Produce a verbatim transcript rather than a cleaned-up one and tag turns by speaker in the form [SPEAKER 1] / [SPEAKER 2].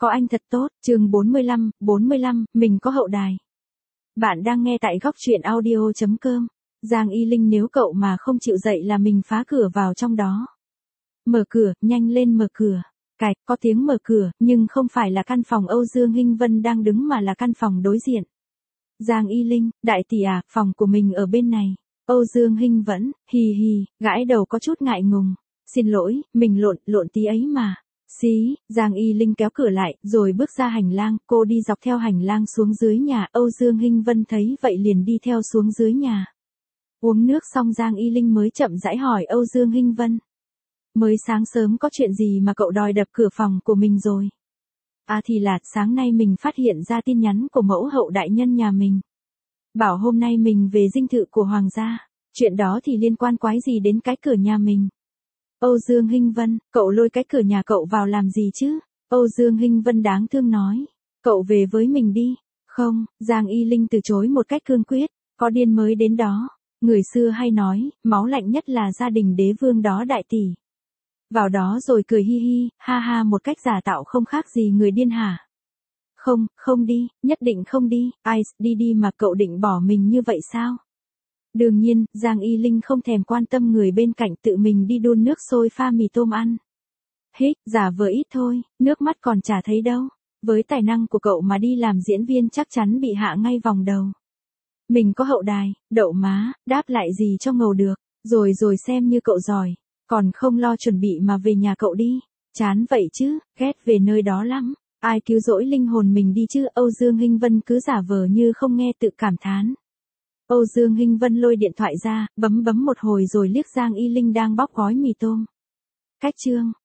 [SPEAKER 1] Có anh thật tốt, chương bốn mươi lăm, bốn mươi lăm, mình có hậu đài. Bạn đang nghe tại góc truyện audio chấm com. Giang Y Linh nếu cậu mà không chịu dậy là mình phá cửa vào trong đó. Mở cửa, nhanh lên mở cửa. Cạch, có tiếng mở cửa, nhưng không phải là căn phòng Âu Dương Hinh Vân đang đứng mà là căn phòng đối diện. Giang Y Linh, đại tỷ à, phòng của mình ở bên này. Âu Dương Hinh Vẫn, hì hì, gãi đầu có chút ngại ngùng. Xin lỗi, mình lộn, lộn tí ấy mà. Xí, Giang Y Linh kéo cửa lại, rồi bước ra hành lang, cô đi dọc theo hành lang xuống dưới nhà, Âu Dương Hinh Vân thấy vậy liền đi theo xuống dưới nhà. Uống nước xong Giang Y Linh mới chậm rãi hỏi Âu Dương Hinh Vân. Mới sáng sớm có chuyện gì mà cậu đòi đập cửa phòng của mình rồi? À thì là, sáng nay mình phát hiện ra tin nhắn của mẫu hậu đại nhân nhà mình. Bảo hôm nay mình về dinh thự của hoàng gia, chuyện đó thì liên quan quái gì đến cái cửa nhà mình? Âu Dương Hinh Vân, cậu lôi cái cửa nhà cậu vào làm gì chứ? Âu Dương Hinh Vân đáng thương nói. Cậu về với mình đi. Không, Giang Y Linh từ chối một cách cương quyết. Có điên mới đến đó. Người xưa hay nói, máu lạnh nhất là gia đình đế vương đó đại tỷ. Vào đó rồi cười hi hi, ha ha một cách giả tạo không khác gì người điên hả? Không, không đi, nhất định không đi. Ai, đi đi mà cậu định bỏ mình như vậy sao? Đương nhiên, Giang Y Linh không thèm quan tâm người bên cạnh, tự mình đi đun nước sôi pha mì tôm ăn. Hít, giả vờ ít thôi, nước mắt còn chả thấy đâu. Với tài năng của cậu mà đi làm diễn viên chắc chắn bị hạ ngay vòng đầu. Mình có hậu đài, đậu má, đáp lại gì cho ngầu được. Rồi rồi xem như cậu giỏi. Còn không lo chuẩn bị mà về nhà cậu đi. Chán vậy chứ, ghét về nơi đó lắm. Ai cứu rỗi linh hồn mình đi chứ? Âu Dương Hinh Vân cứ giả vờ như không nghe tự cảm thán. Âu Dương Hinh Vân lôi điện thoại ra, bấm bấm một hồi rồi liếc Giang Y Linh đang bóc gói mì tôm. Cách chương